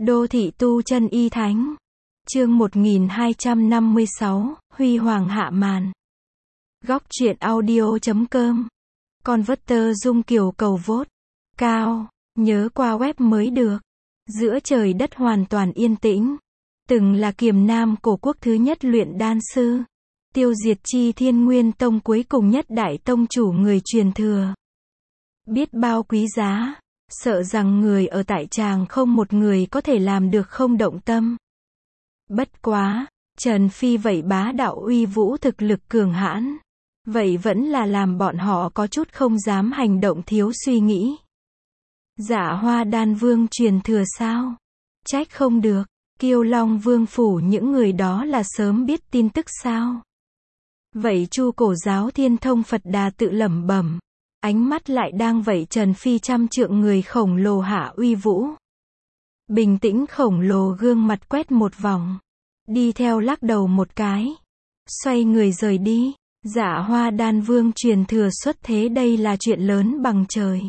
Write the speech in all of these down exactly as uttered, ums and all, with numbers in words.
Đô thị tu chân y thánh. Chương một nghìn hai trăm năm mươi sáu, Huy Hoàng hạ màn. Góc truyện audio chấm com. Converter Dung Kiều cầu vote. Cao. Nhớ qua web mới được. Giữa trời đất hoàn toàn yên tĩnh. Từng là kiềm nam cổ quốc thứ nhất luyện đan sư. Tiêu diệt chi Thiên Nguyên Tông cuối cùng nhất đại tông chủ người truyền thừa. Biết bao quý giá. Sợ rằng người ở tại tràng không một người có thể làm được không động tâm. Bất quá, Trần Phi vậy bá đạo uy vũ thực lực cường hãn. Vậy vẫn là làm bọn họ có chút không dám hành động thiếu suy nghĩ. Dạ Hoa Đan Vương truyền thừa sao? Trách không được, Kiêu Long Vương phủ những người đó là sớm biết tin tức sao? Vậy Chu Cổ Giáo Thiên Thông Phật Đà tự lẩm bẩm. Ánh mắt lại đang vậy Trần Phi trăm trượng người khổng lồ hạ uy vũ. Bình tĩnh khổng lồ gương mặt quét một vòng. Đi theo lắc đầu một cái. Xoay người rời đi. Dạ Hoa Đan Vương truyền thừa xuất thế đây là chuyện lớn bằng trời.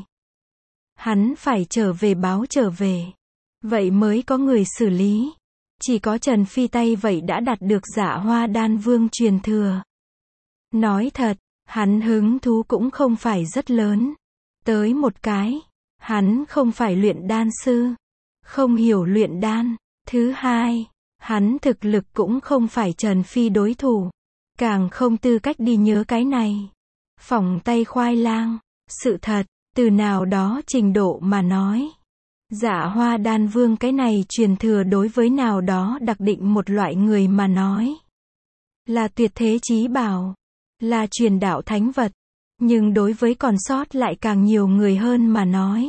Hắn phải trở về báo trở về. Vậy mới có người xử lý. Chỉ có Trần Phi tay vậy đã đạt được Dạ Hoa Đan Vương truyền thừa. Nói thật. Hắn hứng thú cũng không phải rất lớn. Tới một cái, hắn không phải luyện đan sư. Không hiểu luyện đan. Thứ hai, hắn thực lực cũng không phải Trần Phi đối thủ. Càng không tư cách đi nhớ cái này. Phỏng tay khoai lang. Sự thật, từ nào đó trình độ mà nói. Dạ Hoa Đan Vương cái này truyền thừa đối với nào đó đặc định một loại người mà nói. Là tuyệt thế chí bảo. Là truyền đạo thánh vật. Nhưng đối với còn sót lại càng nhiều người hơn mà nói.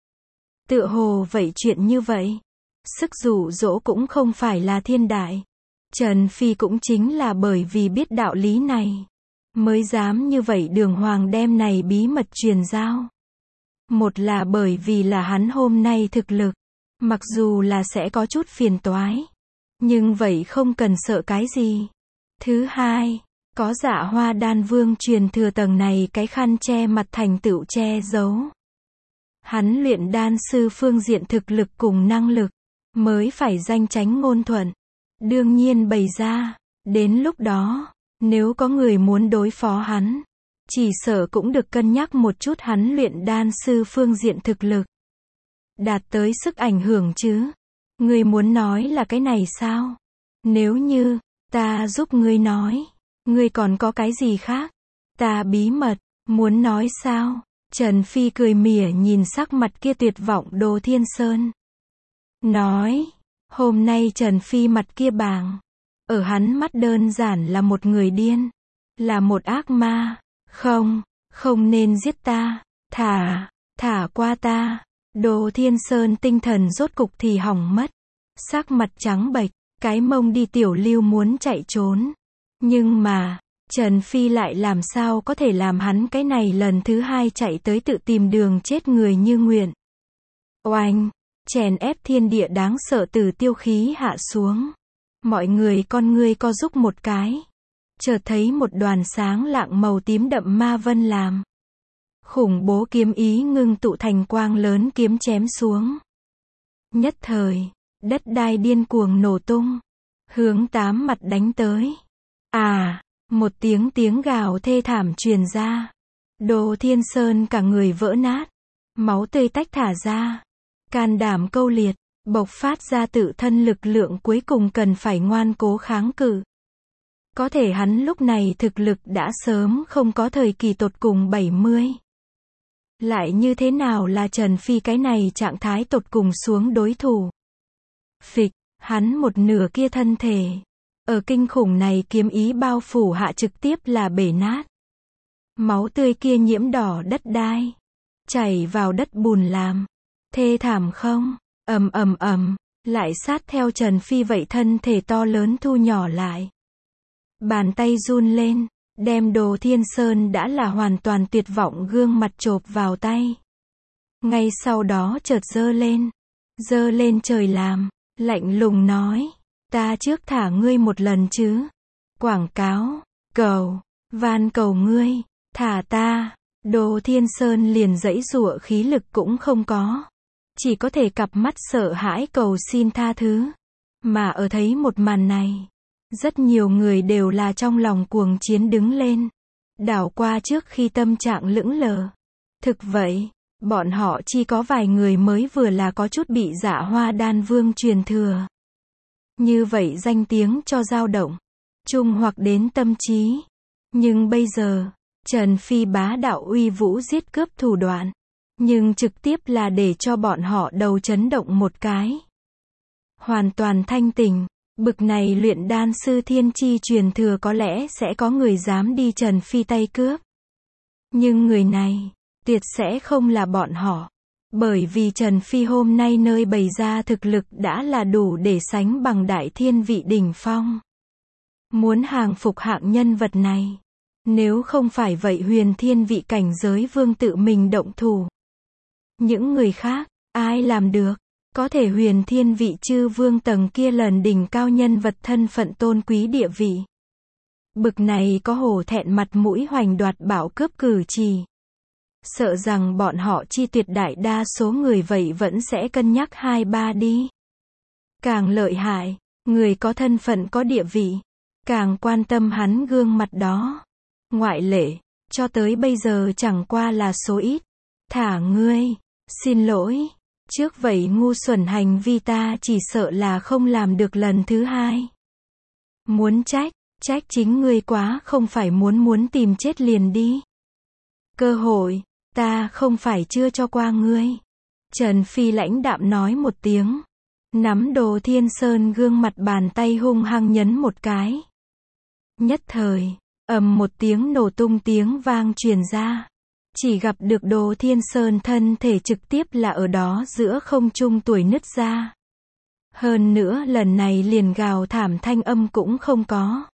Tựa hồ vậy chuyện như vậy. Sức dụ dỗ cũng không phải là thiên đại. Trần Phi cũng chính là bởi vì biết đạo lý này. Mới dám như vậy đường hoàng đem này bí mật truyền giao. Một là bởi vì là hắn hôm nay thực lực. Mặc dù là sẽ có chút phiền toái. Nhưng vậy không cần sợ cái gì. Thứ hai. Có Dạ Hoa Đan Vương truyền thừa tầng này cái khăn che mặt thành tựu che giấu. Hắn luyện đan sư phương diện thực lực cùng năng lực. Mới phải danh chánh ngôn thuận. Đương nhiên bày ra. Đến lúc đó, nếu có người muốn đối phó hắn. Chỉ sợ cũng được cân nhắc một chút hắn luyện đan sư phương diện thực lực. Đạt tới sức ảnh hưởng chứ. Ngươi muốn nói là cái này sao? Nếu như, ta giúp ngươi nói. Ngươi còn có cái gì khác? Ta bí mật, muốn nói sao? Trần Phi cười mỉa nhìn sắc mặt kia tuyệt vọng Đồ Thiên Sơn. Nói, hôm nay Trần Phi mặt kia bàng. Ở hắn mắt đơn giản là một người điên. Là một ác ma. Không, không nên giết ta. Thả, thả qua ta. Đồ Thiên Sơn tinh thần rốt cục thì hỏng mất. Sắc mặt trắng bệch, cái mông đi tiểu lưu muốn chạy trốn. Nhưng mà, Trần Phi lại làm sao có thể làm hắn cái này lần thứ hai chạy tới tự tìm đường chết người như nguyện. Oanh, chèn ép thiên địa đáng sợ từ tiêu khí hạ xuống. Mọi người con ngươi co rúc một cái. Chợt thấy một đoàn sáng lạng màu tím đậm ma vân làm. Khủng bố kiếm ý ngưng tụ thành quang lớn kiếm chém xuống. Nhất thời, đất đai điên cuồng nổ tung. Hướng tám mặt đánh tới. À, một tiếng tiếng gào thê thảm truyền ra. Đồ Thiên Sơn cả người vỡ nát. Máu tươi tách thả ra. Can đảm câu liệt, bộc phát ra tự thân lực lượng cuối cùng cần phải ngoan cố kháng cự. Có thể hắn lúc này thực lực đã sớm không có thời kỳ tột cùng bảy mươi. Lại như thế nào là Trần Phi cái này trạng thái tột cùng xuống đối thủ. Phịch, hắn một nửa kia thân thể. Ở kinh khủng này kiếm ý bao phủ hạ trực tiếp là bể nát. Máu tươi kia nhiễm đỏ đất đai. Chảy vào đất bùn làm. Thê thảm không? Ầm ầm ầm, lại sát theo Trần Phi vậy thân thể to lớn thu nhỏ lại. Bàn tay run lên, đem Đồ Thiên Sơn đã là hoàn toàn tuyệt vọng gương mặt chộp vào tay. Ngay sau đó chợt giơ lên. Giơ lên trời làm, lạnh lùng nói. Ta trước thả ngươi một lần chứ. Quảng cáo, cầu, van cầu ngươi, thả ta. Đồ Thiên Sơn liền giãy giụa khí lực cũng không có. chỉ có thể cặp mắt sợ hãi cầu xin tha thứ. Mà ở thấy một màn này, rất nhiều người đều là trong lòng cuồng chiến đứng lên, đảo qua trước khi tâm trạng lững lờ. Thực vậy, bọn họ chỉ có vài người mới vừa là có chút bị Dạ Hoa Đan Vương truyền thừa. Như vậy danh tiếng cho dao động, chung hoặc đến tâm trí. Nhưng bây giờ, Trần Phi bá đạo uy vũ giết cướp thủ đoạn, nhưng trực tiếp là để cho bọn họ đầu chấn động một cái. Hoàn toàn thanh tỉnh, bực này luyện đan sư thiên chi truyền thừa có lẽ sẽ có người dám đi Trần Phi tay cướp. Nhưng người này, tuyệt sẽ không là bọn họ. Bởi vì Trần Phi hôm nay nơi bày ra thực lực đã là đủ để sánh bằng đại thiên vị đỉnh phong. Muốn hàng phục hạng nhân vật này, nếu không phải vậy huyền thiên vị cảnh giới vương tự mình động thủ. Những người khác, ai làm được? Có thể huyền thiên vị chư vương tầng kia lần đỉnh cao nhân vật thân phận tôn quý địa vị. Bực này có hổ thẹn mặt mũi hoành đoạt bảo cướp cử chỉ. Sợ rằng bọn họ chi tuyệt đại đa số người vậy vẫn sẽ cân nhắc hai ba đi. Càng lợi hại, người có thân phận có địa vị, càng quan tâm hắn gương mặt đó. Ngoại lệ, cho tới bây giờ chẳng qua là số ít. Thả ngươi, xin lỗi, trước vậy ngu xuẩn hành vi ta chỉ sợ là không làm được lần thứ hai. Muốn trách, trách chính ngươi quá không phải muốn muốn tìm chết liền đi. Cơ hội, ta không phải chưa cho qua ngươi. Trần Phi lãnh đạm nói một tiếng. Nắm Đồ Thiên Sơn gương mặt bàn tay hung hăng nhấn một cái. Nhất thời, ầm một tiếng nổ tung tiếng vang truyền ra. Chỉ gặp được Đồ Thiên Sơn thân thể trực tiếp là ở đó giữa không trung tuổi nứt ra. Hơn nữa lần này liền gào thảm thanh âm cũng không có.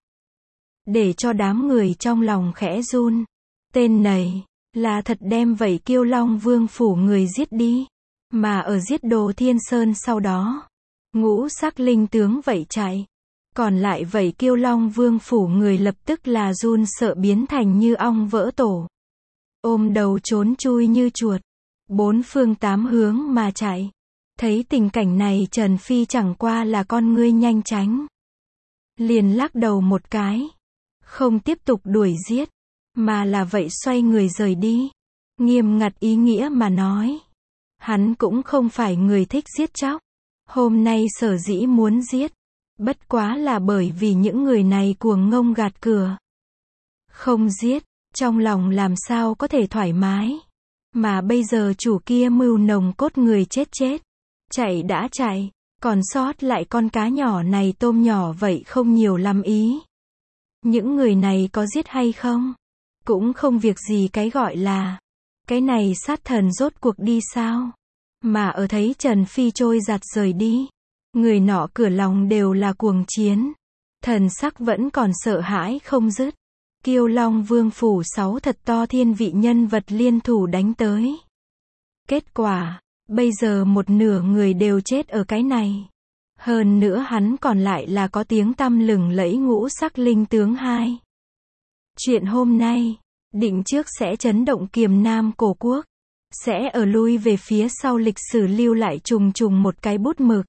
Để cho đám người trong lòng khẽ run. Tên này, là thật đem vậy Kiêu Long Vương phủ người giết đi. Mà ở giết Đồ Thiên Sơn sau đó, ngũ sắc linh tướng vậy chạy. Còn lại vậy Kiêu Long Vương phủ người lập tức là run sợ biến thành như ong vỡ tổ. Ôm đầu trốn chui như chuột. Bốn phương tám hướng mà chạy. Thấy tình cảnh này Trần Phi chẳng qua là con ngươi nhanh tránh. Liền lắc đầu một cái. Không tiếp tục đuổi giết. Mà là vậy xoay người rời đi. Nghiêm ngặt ý nghĩa mà nói. Hắn cũng không phải người thích giết chóc. Hôm nay sở dĩ muốn giết. Bất quá là bởi vì những người này cuồng ngông gạt cửa. Không giết, trong lòng làm sao có thể thoải mái. Mà bây giờ chủ kia mưu nồng cốt người chết chết. Chạy đã chạy, còn sót lại con cá nhỏ này tôm nhỏ vậy không nhiều lắm ý. Những người này có giết hay không? Cũng không việc gì cái gọi là. Cái này sát thần rốt cuộc đi sao? Mà ở thấy Trần Phi trôi giạt rời đi. Người nọ cửa lòng đều là cuồng chiến. Thần sắc vẫn còn sợ hãi không dứt. Kiêu Long Vương phủ sáu thật to thiên vị nhân vật liên thủ đánh tới. Kết quả, bây giờ một nửa người đều chết ở cái này. Hơn nữa hắn còn lại là có tiếng tăm lừng lẫy ngũ sắc linh tướng hai. Chuyện hôm nay, định trước sẽ chấn động Kiềm Nam cổ quốc. Sẽ ở lui về phía sau lịch sử lưu lại trùng trùng một cái bút mực.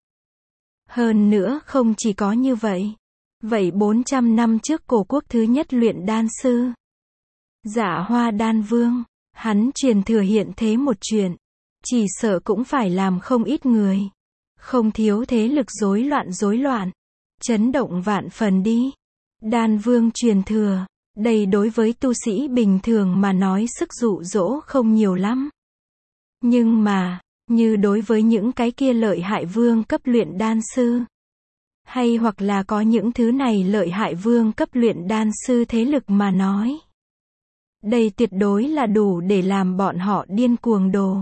Hơn nữa không chỉ có như vậy. Vậy bốn trăm năm trước cổ quốc thứ nhất luyện đan sư. Dạ Hoa Đan Vương, hắn truyền thừa hiện thế một chuyện. Chỉ sợ cũng phải làm không ít người. Không thiếu thế lực rối loạn rối loạn. Chấn động vạn phần đi. Đan Vương truyền thừa. Đây đối với tu sĩ bình thường mà nói sức dụ dỗ không nhiều lắm. Nhưng mà, như đối với những cái kia lợi hại vương cấp luyện đan sư. Hay hoặc là có những thứ này lợi hại vương cấp luyện đan sư thế lực mà nói. Đây tuyệt đối là đủ để làm bọn họ điên cuồng đồ.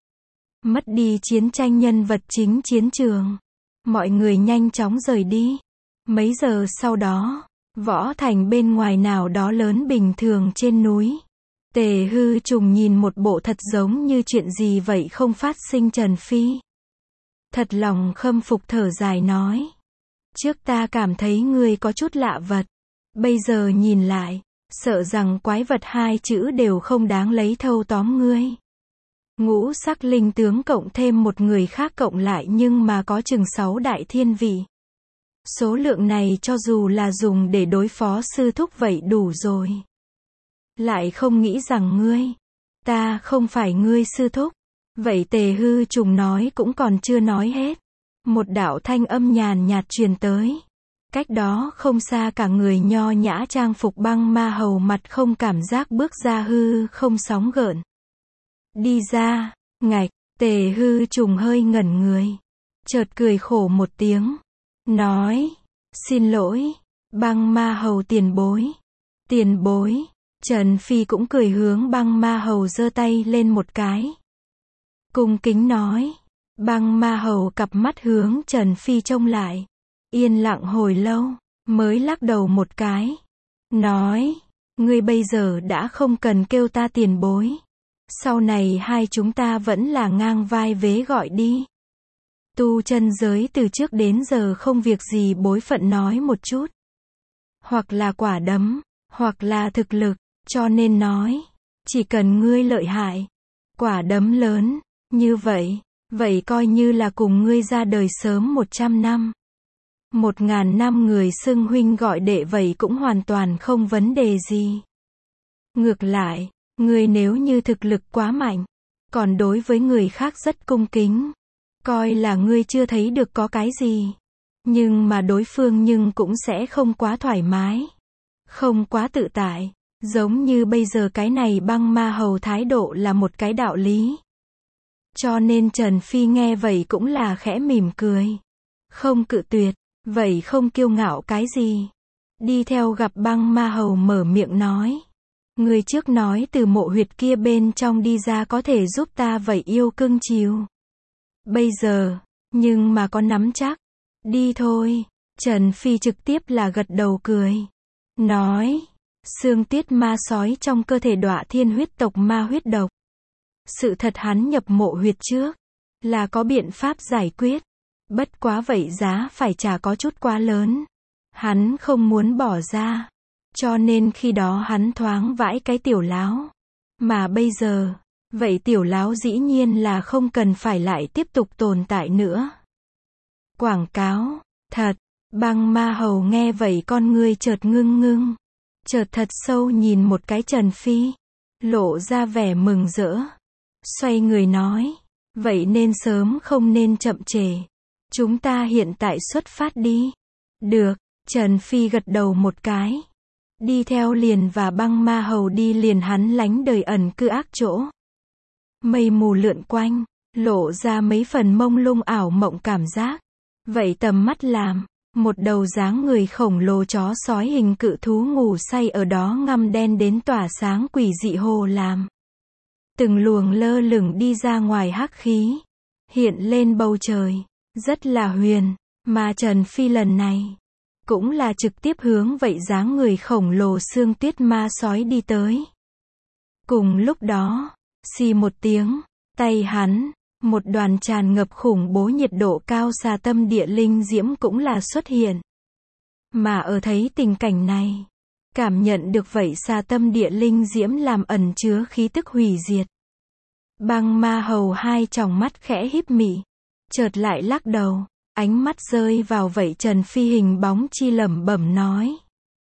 Mất đi chiến tranh nhân vật chính chiến trường. Mọi người nhanh chóng rời đi. Mấy giờ sau đó, võ thành bên ngoài nào đó lớn bình thường trên núi. Tề Hư Trùng nhìn một bộ thật giống như chuyện gì vậy không phát sinh Trần Phi. Thật lòng khâm phục thở dài nói. Trước ta cảm thấy ngươi có chút lạ vật. Bây giờ nhìn lại, sợ rằng quái vật hai chữ đều không đáng lấy thâu tóm ngươi. Ngũ sắc linh tướng cộng thêm một người khác cộng lại nhưng mà có chừng sáu đại thiên vị. Số lượng này cho dù là dùng để đối phó sư thúc vậy đủ rồi. Lại không nghĩ rằng ngươi, ta không phải ngươi sư thúc. Vậy Tề Hư Trùng nói cũng còn chưa nói hết. Một đạo thanh âm nhàn nhạt truyền tới. Cách đó không xa cả người nho nhã trang phục Băng Ma Hầu mặt không cảm giác bước ra hư không sóng gợn. Đi ra, ngạch, Tề Hư Trùng hơi ngẩn người. Chợt cười khổ một tiếng. Nói, xin lỗi, Băng Ma Hầu tiền bối. Tiền bối, Trần Phi cũng cười hướng Băng Ma Hầu giơ tay lên một cái. Cung kính nói, Băng Ma Hầu cặp mắt hướng Trần Phi trông lại. Yên lặng hồi lâu, mới lắc đầu một cái. Nói, ngươi bây giờ đã không cần kêu ta tiền bối. Sau này hai chúng ta vẫn là ngang vai vế gọi đi. Tu chân giới từ trước đến giờ không việc gì bối phận nói một chút. Hoặc là quả đấm, hoặc là thực lực, cho nên nói, chỉ cần ngươi lợi hại, quả đấm lớn, như vậy, vậy coi như là cùng ngươi ra đời sớm một trăm năm. Một ngàn năm người xưng huynh gọi đệ vậy cũng hoàn toàn không vấn đề gì. Ngược lại, ngươi nếu như thực lực quá mạnh, còn đối với người khác rất cung kính, coi là ngươi chưa thấy được có cái gì. Nhưng mà đối phương nhưng cũng sẽ không quá thoải mái, không quá tự tại, giống như bây giờ cái này Băng Ma Hầu thái độ là một cái đạo lý. Cho nên Trần Phi nghe vậy cũng là khẽ mỉm cười. Không cự tuyệt, vậy không kiêu ngạo cái gì. Đi theo gặp Băng Ma Hầu mở miệng nói. Người trước nói từ mộ huyệt kia bên trong đi ra có thể giúp ta vậy yêu cưng chiều. Bây giờ, nhưng mà có nắm chắc. Đi thôi. Trần Phi trực tiếp là gật đầu cười. Nói, xương tiết ma sói trong cơ thể đọa thiên huyết tộc ma huyết độc. Sự thật hắn nhập mộ huyệt trước, là có biện pháp giải quyết. Bất quá vậy giá phải trả có chút quá lớn. Hắn không muốn bỏ ra. Cho nên khi đó hắn thoáng vãi cái tiểu láo. Mà bây giờ, vậy tiểu láo dĩ nhiên là không cần phải lại tiếp tục tồn tại nữa. Quảng cáo, thật, Băng Ma Hầu nghe vậy con ngươi chợt ngưng ngưng. Chợt thật sâu nhìn một cái Trần Phi. Lộ ra vẻ mừng rỡ. Xoay người nói, vậy nên sớm không nên chậm trễ. Chúng ta hiện tại xuất phát đi. Được, Trần Phi gật đầu một cái. Đi theo liền và Băng Ma Hầu đi liền hắn lánh đời ẩn cư ác chỗ. Mây mù lượn quanh, lộ ra mấy phần mông lung ảo mộng cảm giác. Vậy tầm mắt làm, một đầu dáng người khổng lồ chó sói hình cự thú ngủ say ở đó ngăm đen đến tỏa sáng quỷ dị hồ làm. Từng luồng lơ lửng đi ra ngoài hắc khí, hiện lên bầu trời, rất là huyền, mà Trần Phi lần này, cũng là trực tiếp hướng vậy dáng người khổng lồ xương tuyết ma sói đi tới. Cùng lúc đó, xì một tiếng, tay hắn, một đoàn tràn ngập khủng bố nhiệt độ cao xà tâm địa linh diễm cũng là xuất hiện. Mà ở thấy tình cảnh này, cảm nhận được vậy xà tâm địa linh diễm làm ẩn chứa khí tức hủy diệt. Băng Ma Hầu hai tròng mắt khẽ híp mị, chợt lại lắc đầu, ánh mắt rơi vào vậy Trần Phi hình bóng chi lẩm bẩm nói.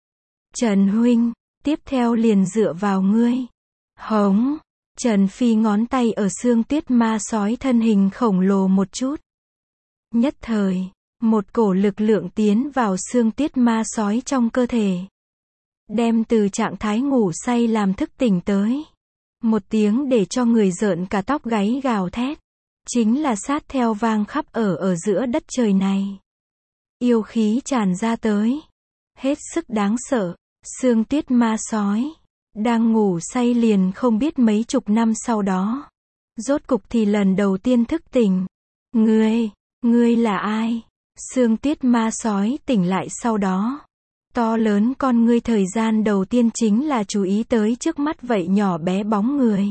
Trần huynh, tiếp theo liền dựa vào ngươi. Hống, Trần Phi ngón tay ở xương tuyết ma sói thân hình khổng lồ một chút. Nhất thời, một cổ lực lượng tiến vào xương tuyết ma sói trong cơ thể. Đem từ trạng thái ngủ say làm thức tỉnh tới. Một tiếng để cho người rợn cả tóc gáy gào thét. Chính là sát theo vang khắp ở ở giữa đất trời này. Yêu khí tràn ra tới. Hết sức đáng sợ. Xương tuyết ma sói. Đang ngủ say liền không biết mấy chục năm sau đó. Rốt cục thì lần đầu tiên thức tỉnh. Ngươi, ngươi là ai? Xương tuyết ma sói tỉnh lại sau đó. To lớn con ngươi thời gian đầu tiên chính là chú ý tới trước mắt vậy nhỏ bé bóng người.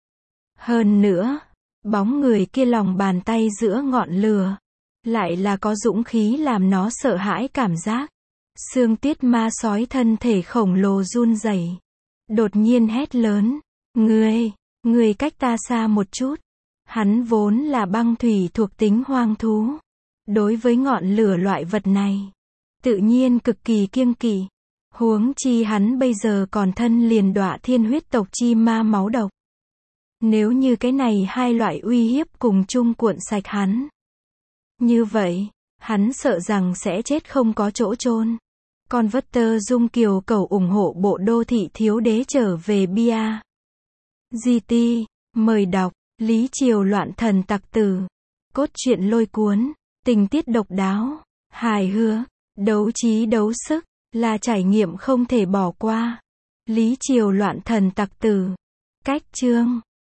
Hơn nữa, bóng người kia lòng bàn tay giữa ngọn lửa. Lại là có dũng khí làm nó sợ hãi cảm giác. Xương tuyết ma sói thân thể khổng lồ run rẩy. Đột nhiên hét lớn. Ngươi, ngươi cách ta xa một chút. Hắn vốn là băng thủy thuộc tính hoang thú. Đối với ngọn lửa loại vật này, tự nhiên cực kỳ kiêng kỵ. Huống chi hắn bây giờ còn thân liền đọa thiên huyết tộc chi ma máu độc. Nếu như cái này hai loại uy hiếp cùng chung cuộn sạch hắn, như vậy, hắn sợ rằng sẽ chết không có chỗ chôn. Converter Dung Kiều Cầu ủng hộ bộ đô thị thiếu đế trở về bia. giê tê, mời đọc, Lý Triều loạn thần tặc tử. Cốt truyện lôi cuốn, tình tiết độc đáo, hài hước, đấu trí đấu sức, là trải nghiệm không thể bỏ qua. Lý Triều loạn thần tặc tử. Cách chương